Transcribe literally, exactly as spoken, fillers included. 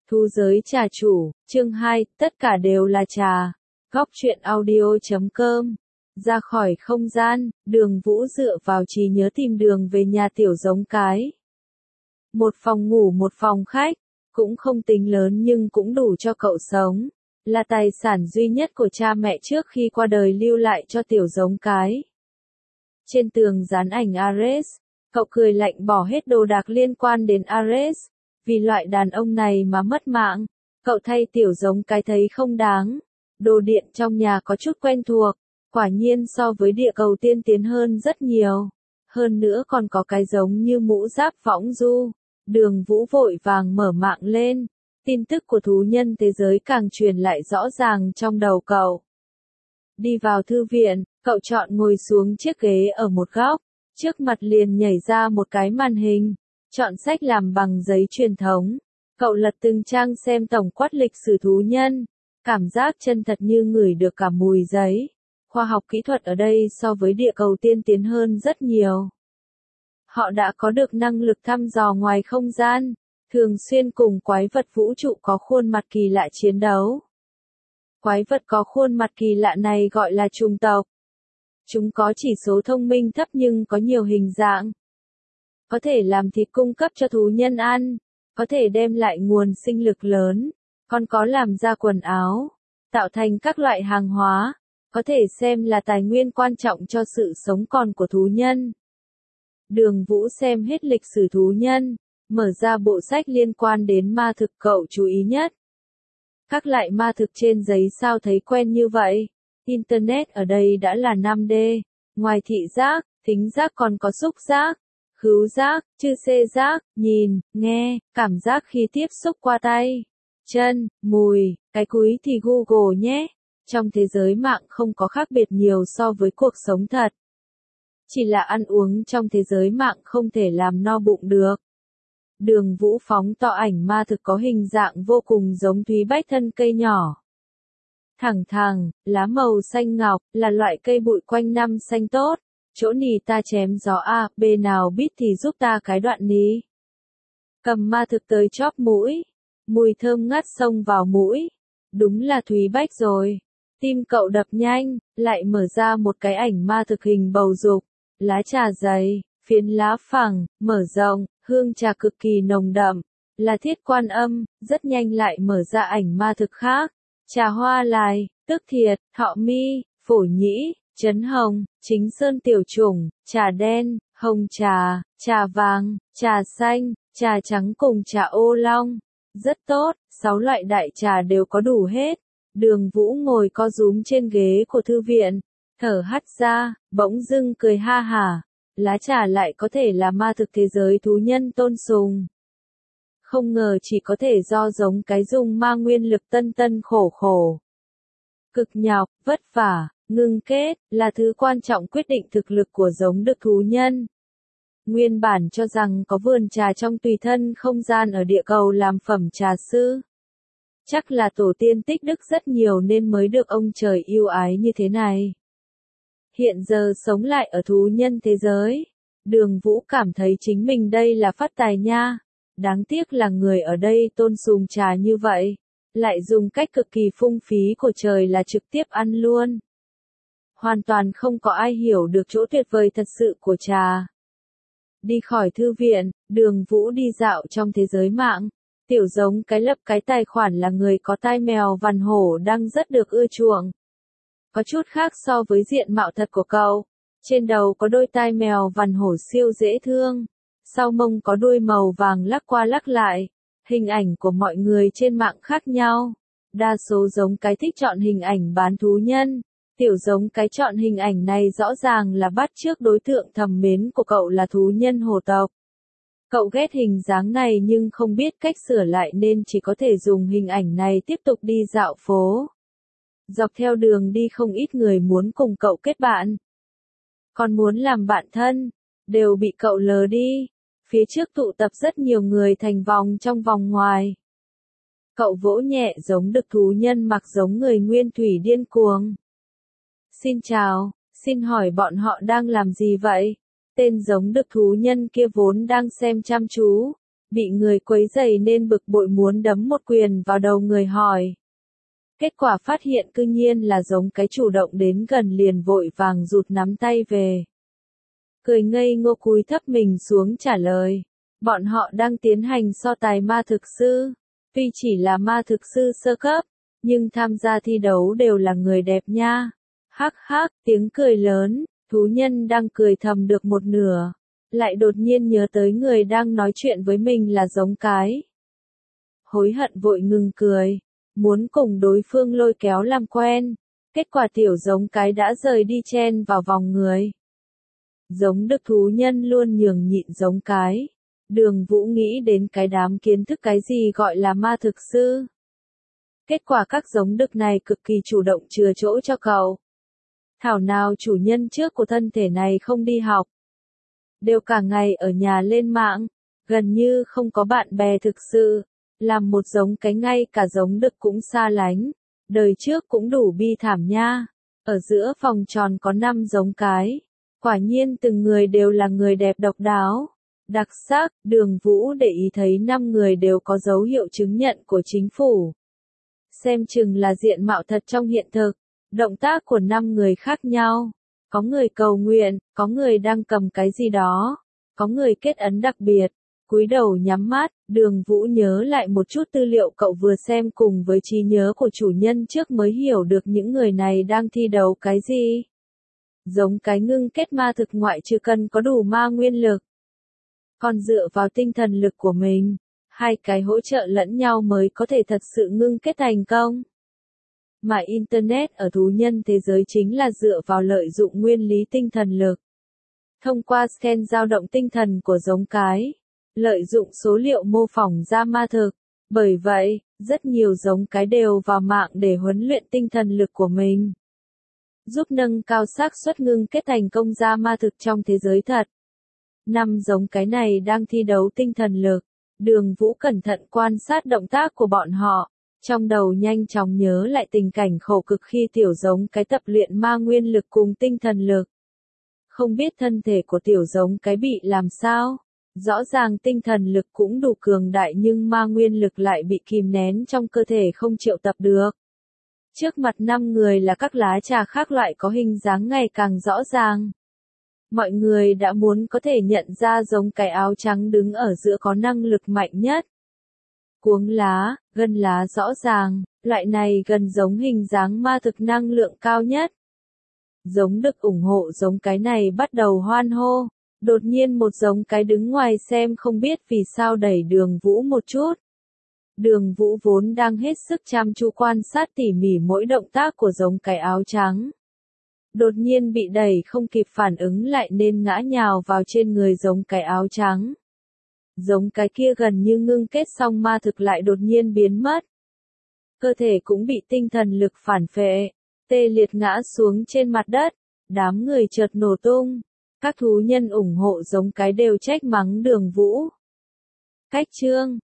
Thu giới trà chủ, chương hai, tất cả đều là trà. Góc truyện audio chấm com. Ra khỏi không gian, Đường Vũ dựa vào trí nhớ tìm đường về nhà tiểu giống cái. Một phòng ngủ một phòng khách, cũng không tính lớn nhưng cũng đủ cho cậu sống. Là tài sản duy nhất của cha mẹ trước khi qua đời lưu lại cho tiểu giống cái. Trên tường dán ảnh Ares, cậu cười lạnh bỏ hết đồ đạc liên quan đến Ares. Vì loại đàn ông này mà mất mạng, cậu thay tiểu giống cái thấy không đáng. Đồ điện trong nhà có chút quen thuộc, quả nhiên so với địa cầu tiên tiến hơn rất nhiều. Hơn nữa còn có cái giống như mũ giáp võng du. Đường Vũ vội vàng mở mạng lên, tin tức của thú nhân thế giới càng truyền lại rõ ràng trong đầu cậu. Đi vào thư viện, cậu chọn ngồi xuống chiếc ghế ở một góc, trước mặt liền nhảy ra một cái màn hình. Chọn sách làm bằng giấy truyền thống. Cậu lật từng trang xem tổng quát lịch sử thú nhân. Cảm giác chân thật như ngửi được cả mùi giấy. Khoa học kỹ thuật ở đây so với địa cầu tiên tiến hơn rất nhiều. Họ đã có được năng lực thăm dò ngoài không gian, thường xuyên cùng quái vật vũ trụ có khuôn mặt kỳ lạ chiến đấu. Quái vật có khuôn mặt kỳ lạ này gọi là chủng tộc. Chúng có chỉ số thông minh thấp nhưng có nhiều hình dạng. Có thể làm thịt cung cấp cho thú nhân ăn, có thể đem lại nguồn sinh lực lớn, còn có làm ra quần áo, tạo thành các loại hàng hóa, có thể xem là tài nguyên quan trọng cho sự sống còn của thú nhân. Đường Vũ xem hết lịch sử thú nhân, mở ra bộ sách liên quan đến ma thực cậu chú ý nhất. Các loại ma thực trên giấy sao thấy quen như vậy? Internet ở đây đã là năm D, ngoài thị giác, thính giác còn có xúc giác. Khứu giác, chư xê giác, nhìn, nghe, cảm giác khi tiếp xúc qua tay, chân, mùi, cái cúi thì Google nhé. Trong thế giới mạng không có khác biệt nhiều so với cuộc sống thật. Chỉ là ăn uống trong thế giới mạng không thể làm no bụng được. Đường Vũ phóng to ảnh ma thực có hình dạng vô cùng giống thúy bách thân cây nhỏ. Thẳng thẳng, lá màu xanh ngọc, là loại cây bụi quanh năm xanh tốt. Chỗ nì ta chém gió a, b nào biết thì giúp ta cái đoạn ní. Cầm ma thực tới chóp mũi, mùi thơm ngắt xông vào mũi. Đúng là thúy bách rồi. Tim cậu đập nhanh, lại mở ra một cái ảnh ma thực hình bầu dục. Lá trà dày, phiến lá phẳng, mở rộng, hương trà cực kỳ nồng đậm. Là thiết quan âm, rất nhanh lại mở ra ảnh ma thực khác. Trà hoa lài, tức thiệt, thọ mi, phổ nhĩ. Trấn hồng, chính sơn tiểu chủng, trà đen, hồng trà, trà vàng, trà xanh, trà trắng cùng trà ô long. Rất tốt, sáu loại đại trà đều có đủ hết. Đường Vũ ngồi co rúm trên ghế của thư viện, thở hắt ra, bỗng dưng cười ha hả. Lá trà lại có thể là ma thực thế giới thú nhân tôn sùng. Không ngờ chỉ có thể do giống cái dùng ma nguyên lực tân tân khổ khổ. Cực nhọc, vất vả. Ngưng kết, là thứ quan trọng quyết định thực lực của giống đực thú nhân. Nguyên bản cho rằng có vườn trà trong tùy thân không gian ở địa cầu làm phẩm trà sư. Chắc là tổ tiên tích đức rất nhiều nên mới được ông trời yêu ái như thế này. Hiện giờ sống lại ở thú nhân thế giới. Đường Vũ cảm thấy chính mình đây là phát tài nha. Đáng tiếc là người ở đây tôn sùng trà như vậy. Lại dùng cách cực kỳ phung phí của trời là trực tiếp ăn luôn. Hoàn toàn không có ai hiểu được chỗ tuyệt vời thật sự của trà. Đi khỏi thư viện, Đường Vũ đi dạo trong thế giới mạng. Tiểu giống cái lập cái tài khoản là người có tai mèo vằn hổ đang rất được ưa chuộng. Có chút khác so với diện mạo thật của cậu. Trên đầu có đôi tai mèo vằn hổ siêu dễ thương. Sau mông có đuôi màu vàng lắc qua lắc lại. Hình ảnh của mọi người trên mạng khác nhau. Đa số giống cái thích chọn hình ảnh bán thú nhân. Tiểu giống cái chọn hình ảnh này rõ ràng là bắt chước đối tượng thầm mến của cậu là thú nhân hổ tộc. Cậu ghét hình dáng này nhưng không biết cách sửa lại nên chỉ có thể dùng hình ảnh này tiếp tục đi dạo phố. Dọc theo đường đi không ít người muốn cùng cậu kết bạn. Còn muốn làm bạn thân, đều bị cậu lờ đi. Phía trước tụ tập rất nhiều người thành vòng trong vòng ngoài. Cậu vỗ nhẹ giống đực thú nhân mặc giống người nguyên thủy điên cuồng. Xin chào, xin hỏi bọn họ đang làm gì vậy? Tên giống đực thú nhân kia vốn đang xem chăm chú, bị người quấy rầy nên bực bội muốn đấm một quyền vào đầu người hỏi. Kết quả phát hiện cư nhiên là giống cái chủ động đến gần liền vội vàng rụt nắm tay về. Cười ngây ngô cúi thấp mình xuống trả lời. Bọn họ đang tiến hành so tài ma thực sư. Tuy chỉ là ma thực sư sơ cấp, nhưng tham gia thi đấu đều là người đẹp nha. Hắc hắc, tiếng cười lớn, thú nhân đang cười thầm được một nửa. Lại đột nhiên nhớ tới người đang nói chuyện với mình là giống cái. Hối hận vội ngừng cười, muốn cùng đối phương lôi kéo làm quen. Kết quả tiểu giống cái đã rời đi chen vào vòng người. Giống đức thú nhân luôn nhường nhịn giống cái. Đường Vũ nghĩ đến cái đám kiến thức cái gì gọi là ma thực sư. Kết quả các giống đực này cực kỳ chủ động chừa chỗ cho cậu. Thảo nào chủ nhân trước của thân thể này không đi học. Đều cả ngày ở nhà lên mạng, gần như không có bạn bè thực sự. Làm một giống cái ngay cả giống đực cũng xa lánh. Đời trước cũng đủ bi thảm nha. Ở giữa vòng tròn có năm giống cái. Quả nhiên từng người đều là người đẹp độc đáo. Đặc sắc, Đường Vũ để ý thấy năm người đều có dấu hiệu chứng nhận của chính phủ. Xem chừng là diện mạo thật trong hiện thực. Động tác của năm người khác nhau. Có người cầu nguyện, có người đang cầm cái gì đó. Có người kết ấn đặc biệt. Cúi đầu nhắm mắt, Đường Vũ nhớ lại một chút tư liệu cậu vừa xem cùng với trí nhớ của chủ nhân trước mới hiểu được những người này đang thi đấu cái gì. Giống cái ngưng kết ma thực ngoại trừ cần có đủ ma nguyên lực. Còn dựa vào tinh thần lực của mình, hai cái hỗ trợ lẫn nhau mới có thể thật sự ngưng kết thành công. Mà Internet ở thú nhân thế giới chính là dựa vào lợi dụng nguyên lý tinh thần lực. Thông qua scan dao động tinh thần của giống cái, lợi dụng số liệu mô phỏng ra ma thực. Bởi vậy, rất nhiều giống cái đều vào mạng để huấn luyện tinh thần lực của mình. Giúp nâng cao xác suất ngưng kết thành công ra ma thực trong thế giới thật. Năm giống cái này đang thi đấu tinh thần lực. Đường Vũ cẩn thận quan sát động tác của bọn họ. Trong đầu nhanh chóng nhớ lại tình cảnh khổ cực khi tiểu giống cái tập luyện ma nguyên lực cùng tinh thần lực. Không biết thân thể của tiểu giống cái bị làm sao. Rõ ràng tinh thần lực cũng đủ cường đại nhưng ma nguyên lực lại bị kìm nén trong cơ thể không triệu tập được. Trước mặt năm người là các lá trà khác loại có hình dáng ngày càng rõ ràng. Mọi người đã muốn có thể nhận ra giống cái áo trắng đứng ở giữa có năng lực mạnh nhất. Cuống lá, gân lá rõ ràng, loại này gần giống hình dáng ma thực năng lượng cao nhất. Giống đực ủng hộ giống cái này bắt đầu hoan hô. Đột nhiên một giống cái đứng ngoài xem không biết vì sao đẩy Đường Vũ một chút. Đường Vũ vốn đang hết sức chăm chú quan sát tỉ mỉ mỗi động tác của giống cái áo trắng. Đột nhiên bị đẩy không kịp phản ứng lại nên ngã nhào vào trên người giống cái áo trắng. Giống cái kia gần như ngưng kết xong ma thực lại đột nhiên biến mất. Cơ thể cũng bị tinh thần lực phản phệ, tê liệt ngã xuống trên mặt đất, đám người chợt nổ tung. Các thú nhân ủng hộ giống cái đều trách mắng Đường Vũ. Cách chương